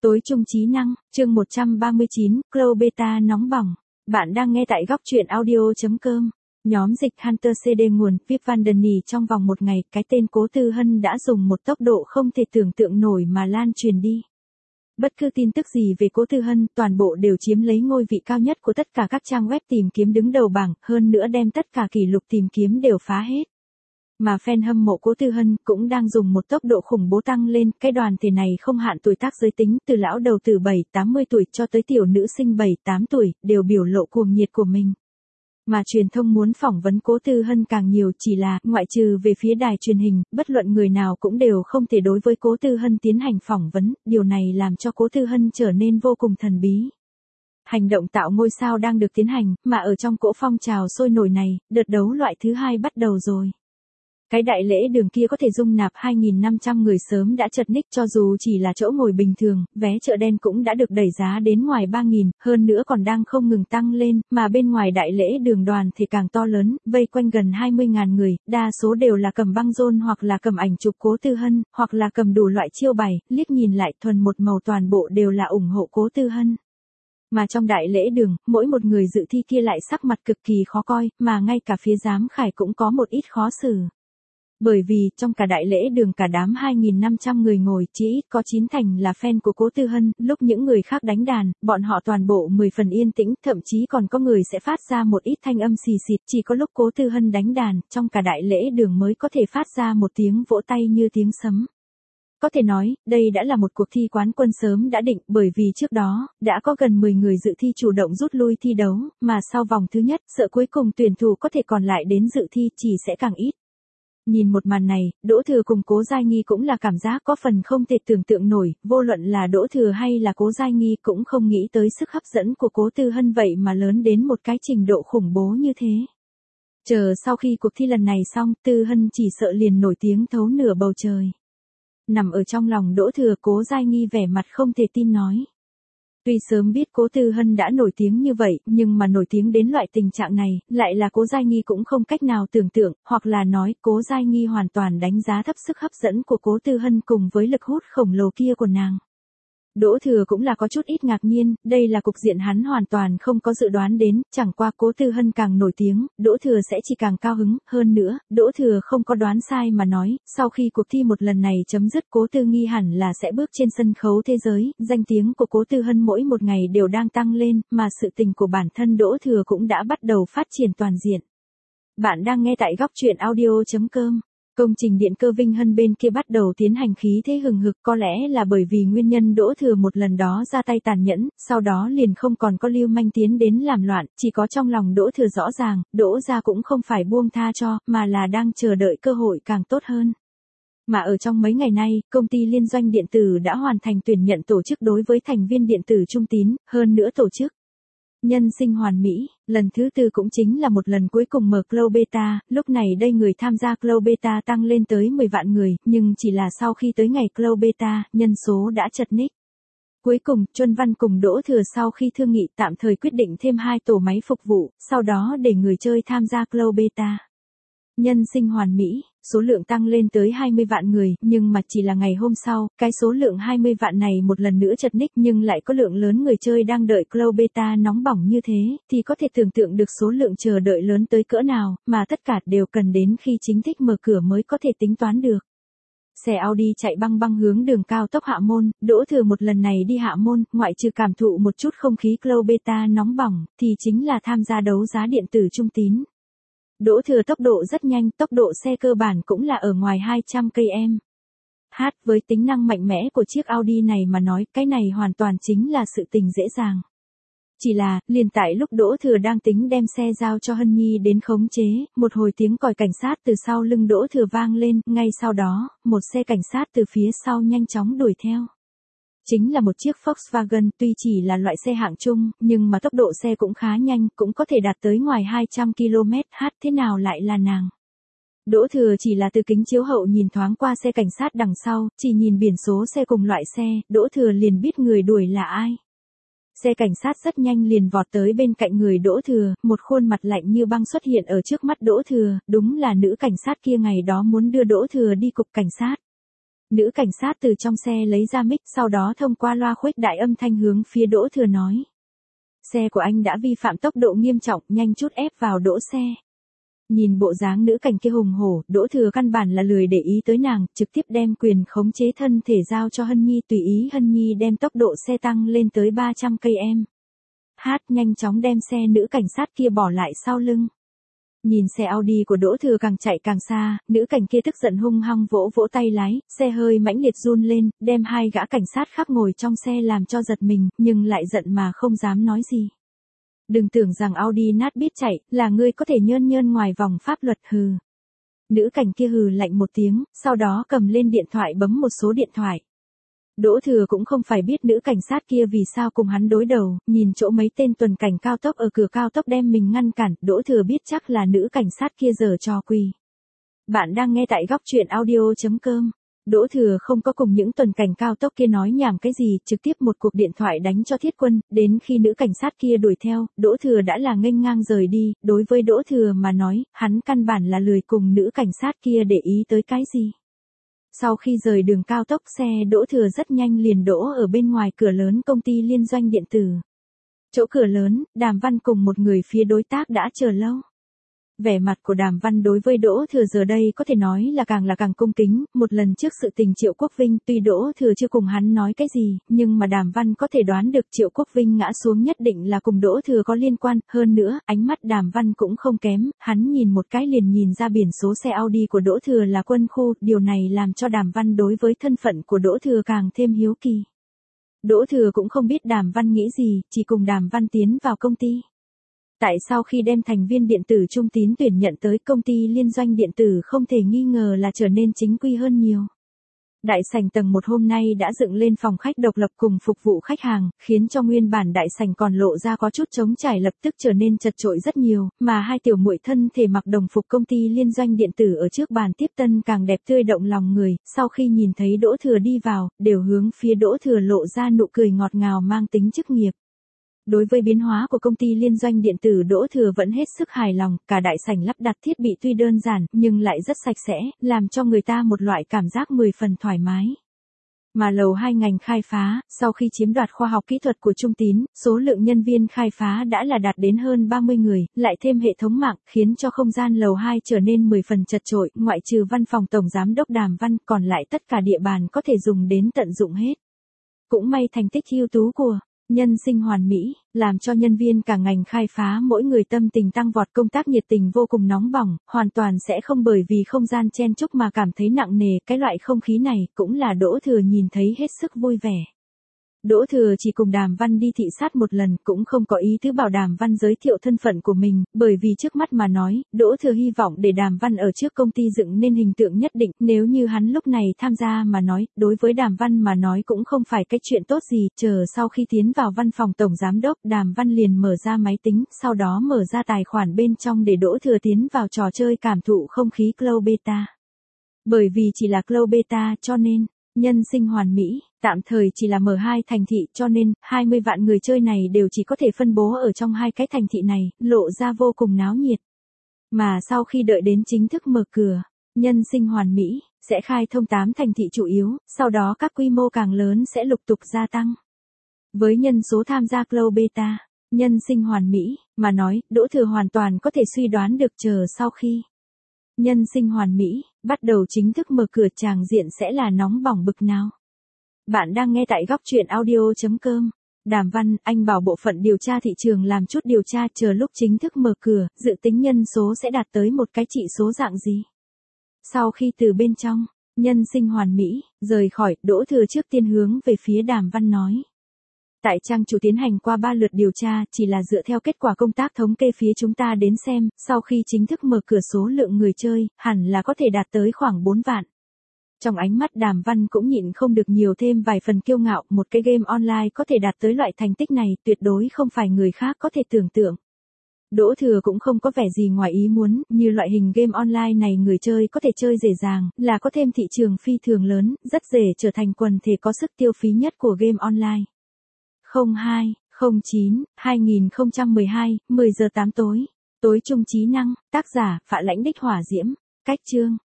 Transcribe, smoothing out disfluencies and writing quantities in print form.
Tối trung trí năng, chương 139, Cloud Beta nóng bỏng. Bạn đang nghe tại góc truyện audio.com. Nhóm dịch Hunter CD nguồn Vip Van Den Nì trong vòng một ngày, cái tên Cố Tư Hân đã dùng một tốc độ không thể tưởng tượng nổi mà lan truyền đi. Bất cứ tin tức gì về Cố Tư Hân, toàn bộ đều chiếm lấy ngôi vị cao nhất của tất cả các trang web tìm kiếm đứng đầu bảng, hơn nữa đem tất cả kỷ lục tìm kiếm đều phá hết. Mà fan hâm mộ Cố Tư Hân cũng đang dùng một tốc độ khủng bố tăng lên, cái đoàn thể này không hạn tuổi tác giới tính, từ lão đầu từ 7-80 tuổi cho tới tiểu nữ sinh 7-8 tuổi, đều biểu lộ cuồng nhiệt của mình. Mà truyền thông muốn phỏng vấn Cố Tư Hân càng nhiều, chỉ là, ngoại trừ về phía đài truyền hình, bất luận người nào cũng đều không thể đối với Cố Tư Hân tiến hành phỏng vấn, điều này làm cho Cố Tư Hân trở nên vô cùng thần bí. Hành động tạo ngôi sao đang được tiến hành, mà ở trong cỗ phong trào sôi nổi này, đợt đấu loại thứ 2 bắt đầu rồi. Cái đại lễ đường kia có thể dung nạp 2.500 người sớm đã chật ních, cho dù chỉ là chỗ ngồi bình thường, vé chợ đen cũng đã được đẩy giá đến ngoài 3.000, hơn nữa còn đang không ngừng tăng lên, mà bên ngoài đại lễ đường đoàn thì càng to lớn, vây quanh gần 20.000 người, đa số đều là cầm băng rôn hoặc là cầm ảnh chụp Cố Tư Hân, hoặc là cầm đủ loại chiêu bài, liếc nhìn lại thuần một màu, toàn bộ đều là ủng hộ Cố Tư Hân. Mà trong đại lễ đường, mỗi một người dự thi kia lại sắc mặt cực kỳ khó coi, mà ngay cả phía giám khảo cũng có một ít khó xử. Bởi vì, trong cả đại lễ đường cả đám 2.500 người ngồi, chỉ ít có 9 thành là fan của Cố Tư Hân, lúc những người khác đánh đàn, bọn họ toàn bộ 10 phần yên tĩnh, thậm chí còn có người sẽ phát ra một ít thanh âm xì xịt, chỉ có lúc Cố Tư Hân đánh đàn, trong cả đại lễ đường mới có thể phát ra một tiếng vỗ tay như tiếng sấm. Có thể nói, đây đã là một cuộc thi quán quân sớm đã định, bởi vì trước đó, đã có gần 10 người dự thi chủ động rút lui thi đấu, mà sau vòng thứ nhất, sợ cuối cùng tuyển thủ có thể còn lại đến dự thi chỉ sẽ càng ít. Nhìn một màn này, Đỗ Thừa cùng Cố Giai Nghi cũng là cảm giác có phần không thể tưởng tượng nổi, vô luận là Đỗ Thừa hay là Cố Giai Nghi cũng không nghĩ tới sức hấp dẫn của Cố Tư Hân vậy mà lớn đến một cái trình độ khủng bố như thế. Chờ sau khi cuộc thi lần này xong, Tư Hân chỉ sợ liền nổi tiếng thấu nửa bầu trời. Nằm ở trong lòng Đỗ Thừa, Cố Giai Nghi vẻ mặt không thể tin nói. Tuy sớm biết Cố Tư Hân đã nổi tiếng như vậy, nhưng mà nổi tiếng đến loại tình trạng này, lại là Cố Giai Nghi cũng không cách nào tưởng tượng, hoặc là nói, Cố Giai Nghi hoàn toàn đánh giá thấp sức hấp dẫn của Cố Tư Hân cùng với lực hút khổng lồ kia của nàng. Đỗ Thừa cũng là có chút ít ngạc nhiên, đây là cục diện hắn hoàn toàn không có dự đoán đến, chẳng qua Cố Tư Hân càng nổi tiếng, Đỗ Thừa sẽ chỉ càng cao hứng, hơn nữa, Đỗ Thừa không có đoán sai mà nói, sau khi cuộc thi một lần này chấm dứt, Cố Tư Nghi hẳn là sẽ bước trên sân khấu thế giới, danh tiếng của Cố Tư Hân mỗi một ngày đều đang tăng lên, mà sự tình của bản thân Đỗ Thừa cũng đã bắt đầu phát triển toàn diện. Bạn đang nghe tại góc truyện audio.com. Công trình điện cơ Vinh Hân bên kia bắt đầu tiến hành khí thế hừng hực, có lẽ là bởi vì nguyên nhân Đỗ Thừa một lần đó ra tay tàn nhẫn, sau đó liền không còn có lưu manh tiến đến làm loạn, chỉ có trong lòng Đỗ Thừa rõ ràng, Đỗ gia cũng không phải buông tha cho, mà là đang chờ đợi cơ hội càng tốt hơn. Mà ở trong mấy ngày nay, công ty liên doanh điện tử đã hoàn thành tuyển nhận tổ chức đối với thành viên điện tử trung tín, hơn nữa tổ chức nhân sinh hoàn mỹ, lần thứ 4 cũng chính là một lần cuối cùng mở Cloud Beta, lúc này đây người tham gia Cloud Beta tăng lên tới 10 vạn người, nhưng chỉ là sau khi tới ngày Cloud Beta, nhân số đã chật ních. Cuối cùng, Chuân Văn cùng Đỗ Thừa sau khi thương nghị tạm thời quyết định thêm 2 tổ máy phục vụ, sau đó để người chơi tham gia Cloud Beta. Nhân sinh hoàn mỹ, số lượng tăng lên tới 20 vạn người, nhưng mà chỉ là ngày hôm sau, cái số lượng 20 vạn này một lần nữa chật ních, nhưng lại có lượng lớn người chơi đang đợi Cloud Beta nóng bỏng như thế, thì có thể tưởng tượng được số lượng chờ đợi lớn tới cỡ nào, mà tất cả đều cần đến khi chính thức mở cửa mới có thể tính toán được. Xe Audi chạy băng băng hướng đường cao tốc Hạ Môn, Đỗ Thừa một lần này đi Hạ Môn, ngoại trừ cảm thụ một chút không khí Cloud Beta nóng bỏng, thì chính là tham gia đấu giá điện tử trung tín. Đỗ Thừa tốc độ rất nhanh, tốc độ xe cơ bản cũng là ở ngoài 200 km/h. Với tính năng mạnh mẽ của chiếc Audi này mà nói, cái này hoàn toàn chính là sự tình dễ dàng. Chỉ là, liền tại lúc Đỗ Thừa đang tính đem xe giao cho Hân Nhi đến khống chế, một hồi tiếng còi cảnh sát từ sau lưng Đỗ Thừa vang lên, ngay sau đó, một xe cảnh sát từ phía sau nhanh chóng đuổi theo. Chính là một chiếc Volkswagen, tuy chỉ là loại xe hạng trung, nhưng mà tốc độ xe cũng khá nhanh, cũng có thể đạt tới ngoài 200 km/h, thế nào lại là nàng. Đỗ Thừa chỉ là từ kính chiếu hậu nhìn thoáng qua xe cảnh sát đằng sau, chỉ nhìn biển số xe cùng loại xe, Đỗ Thừa liền biết người đuổi là ai. Xe cảnh sát rất nhanh liền vọt tới bên cạnh người Đỗ Thừa, một khuôn mặt lạnh như băng xuất hiện ở trước mắt Đỗ Thừa, đúng là nữ cảnh sát kia ngày đó muốn đưa Đỗ Thừa đi cục cảnh sát. Nữ cảnh sát từ trong xe lấy ra mic, sau đó thông qua loa khuếch đại âm thanh hướng phía Đỗ Thừa nói. Xe của anh đã vi phạm tốc độ nghiêm trọng, nhanh chút ép vào đỗ xe. Nhìn bộ dáng nữ cảnh kia hùng hổ, Đỗ Thừa căn bản là lười để ý tới nàng, trực tiếp đem quyền khống chế thân thể giao cho Hân Nhi, tùy ý Hân Nhi đem tốc độ xe tăng lên tới 300 km/h. Nhanh chóng đem xe nữ cảnh sát kia bỏ lại sau lưng. Nhìn xe Audi của Đỗ Thừa càng chạy càng xa, nữ cảnh kia tức giận hung hăng vỗ vỗ tay lái, xe hơi mãnh liệt run lên, đem hai gã cảnh sát khác ngồi trong xe làm cho giật mình, nhưng lại giận mà không dám nói gì. Đừng tưởng rằng Audi nát biết chạy, là ngươi có thể nhơn nhơn ngoài vòng pháp luật, hừ. Nữ cảnh kia hừ lạnh một tiếng, sau đó cầm lên điện thoại bấm một số điện thoại. Đỗ Thừa cũng không phải biết nữ cảnh sát kia vì sao cùng hắn đối đầu, nhìn chỗ mấy tên tuần cảnh cao tốc ở cửa cao tốc đem mình ngăn cản, Đỗ Thừa biết chắc là nữ cảnh sát kia giở trò quỷ. Bạn đang nghe tại góc truyện audio.com. Đỗ Thừa không có cùng những tuần cảnh cao tốc kia nói nhảm cái gì, trực tiếp một cuộc điện thoại đánh cho Thiết Quân, đến khi nữ cảnh sát kia đuổi theo, Đỗ Thừa đã là nghênh ngang rời đi, đối với Đỗ Thừa mà nói, hắn căn bản là lười cùng nữ cảnh sát kia để ý tới cái gì. Sau khi rời đường cao tốc, xe Đỗ Thừa rất nhanh liền đỗ ở bên ngoài cửa lớn công ty liên doanh điện tử. Chỗ cửa lớn, Đàm Văn cùng một người phía đối tác đã chờ lâu. Vẻ mặt của Đàm Văn đối với Đỗ Thừa giờ đây có thể nói là càng cung kính, một lần trước sự tình Triệu Quốc Vinh tuy Đỗ Thừa chưa cùng hắn nói cái gì, nhưng mà Đàm Văn có thể đoán được Triệu Quốc Vinh ngã xuống nhất định là cùng Đỗ Thừa có liên quan, hơn nữa, ánh mắt Đàm Văn cũng không kém, hắn nhìn một cái liền nhìn ra biển số xe Audi của Đỗ Thừa là Quân Khu, điều này làm cho Đàm Văn đối với thân phận của Đỗ Thừa càng thêm hiếu kỳ. Đỗ Thừa cũng không biết Đàm Văn nghĩ gì, chỉ cùng Đàm Văn tiến vào công ty. Tại sau khi đem thành viên điện tử Trung Tín tuyển nhận tới, công ty liên doanh điện tử không thể nghi ngờ là trở nên chính quy hơn nhiều. Đại sảnh tầng 1 hôm nay đã dựng lên phòng khách độc lập cùng phục vụ khách hàng, khiến cho nguyên bản đại sảnh còn lộ ra có chút trống trải lập tức trở nên chật chội rất nhiều, mà hai tiểu muội thân thể mặc đồng phục công ty liên doanh điện tử ở trước bàn tiếp tân càng đẹp tươi động lòng người, sau khi nhìn thấy Đỗ Thừa đi vào, đều hướng phía Đỗ Thừa lộ ra nụ cười ngọt ngào mang tính chức nghiệp. Đối với biến hóa của công ty liên doanh điện tử, Đỗ Thừa vẫn hết sức hài lòng, cả đại sảnh lắp đặt thiết bị tuy đơn giản, nhưng lại rất sạch sẽ, làm cho người ta một loại cảm giác 10 phần thoải mái. Mà lầu 2 ngành khai phá, sau khi chiếm đoạt khoa học kỹ thuật của Trung Tín, số lượng nhân viên khai phá đã là đạt đến hơn 30 người, lại thêm hệ thống mạng, khiến cho không gian lầu 2 trở nên 10 phần chật chội, ngoại trừ văn phòng tổng giám đốc Đàm Văn, còn lại tất cả địa bàn có thể dùng đến tận dụng hết. Cũng may thành tích ưu tú của nhân sinh hoàn mỹ, làm cho nhân viên cả ngành khai phá mỗi người tâm tình tăng vọt, công tác nhiệt tình vô cùng nóng bỏng, hoàn toàn sẽ không bởi vì không gian chen chúc mà cảm thấy nặng nề, cái loại không khí này cũng là Đỗ Thừa nhìn thấy hết sức vui vẻ. Đỗ Thừa chỉ cùng Đàm Văn đi thị sát một lần, cũng không có ý tứ bảo Đàm Văn giới thiệu thân phận của mình, bởi vì trước mắt mà nói, Đỗ Thừa hy vọng để Đàm Văn ở trước công ty dựng nên hình tượng nhất định, nếu như hắn lúc này tham gia mà nói, đối với Đàm Văn mà nói cũng không phải cái chuyện tốt gì, chờ sau khi tiến vào văn phòng tổng giám đốc, Đàm Văn liền mở ra máy tính, sau đó mở ra tài khoản bên trong để Đỗ Thừa tiến vào trò chơi cảm thụ không khí Cloud Beta. Bởi vì chỉ là Cloud Beta cho nên, nhân sinh hoàn mỹ, tạm thời chỉ là mở 2 thành thị cho nên, 20 vạn người chơi này đều chỉ có thể phân bố ở trong 2 cái thành thị này, lộ ra vô cùng náo nhiệt. Mà sau khi đợi đến chính thức mở cửa, nhân sinh hoàn mỹ, sẽ khai thông 8 thành thị chủ yếu, sau đó các quy mô càng lớn sẽ lục tục gia tăng. Với nhân số tham gia Cloud Beta, nhân sinh hoàn mỹ, mà nói, Đỗ Thừa hoàn toàn có thể suy đoán được chờ sau khi nhân sinh hoàn mỹ, bắt đầu chính thức mở cửa tràng diện sẽ là nóng bỏng bực nào. Bạn đang nghe tại góc truyện audio.com. Đàm Văn, anh bảo bộ phận điều tra thị trường làm chút điều tra, chờ lúc chính thức mở cửa, dự tính nhân số sẽ đạt tới một cái trị số dạng gì. Sau khi từ bên trong, nhân sinh hoàn mỹ, rời khỏi, Đỗ Thừa trước tiên hướng về phía Đàm Văn nói. Tại trang chủ tiến hành qua 3 lượt điều tra, chỉ là dựa theo kết quả công tác thống kê phía chúng ta đến xem, sau khi chính thức mở cửa số lượng người chơi, hẳn là có thể đạt tới khoảng 4 vạn. Trong ánh mắt Đàm Văn cũng nhịn không được nhiều thêm vài phần kiêu ngạo, một cái game online có thể đạt tới loại thành tích này, tuyệt đối không phải người khác có thể tưởng tượng. Đỗ Thừa cũng không có vẻ gì ngoài ý muốn, như loại hình game online này người chơi có thể chơi dễ dàng, là có thêm thị trường phi thường lớn, rất dễ trở thành quần thể có sức tiêu phí nhất của game online. 02/09/2012, 10 giờ 8 tối. Tối trung trí năng, tác giả, Phạ Lãnh Đích Hỏa Diễm. Cách chương,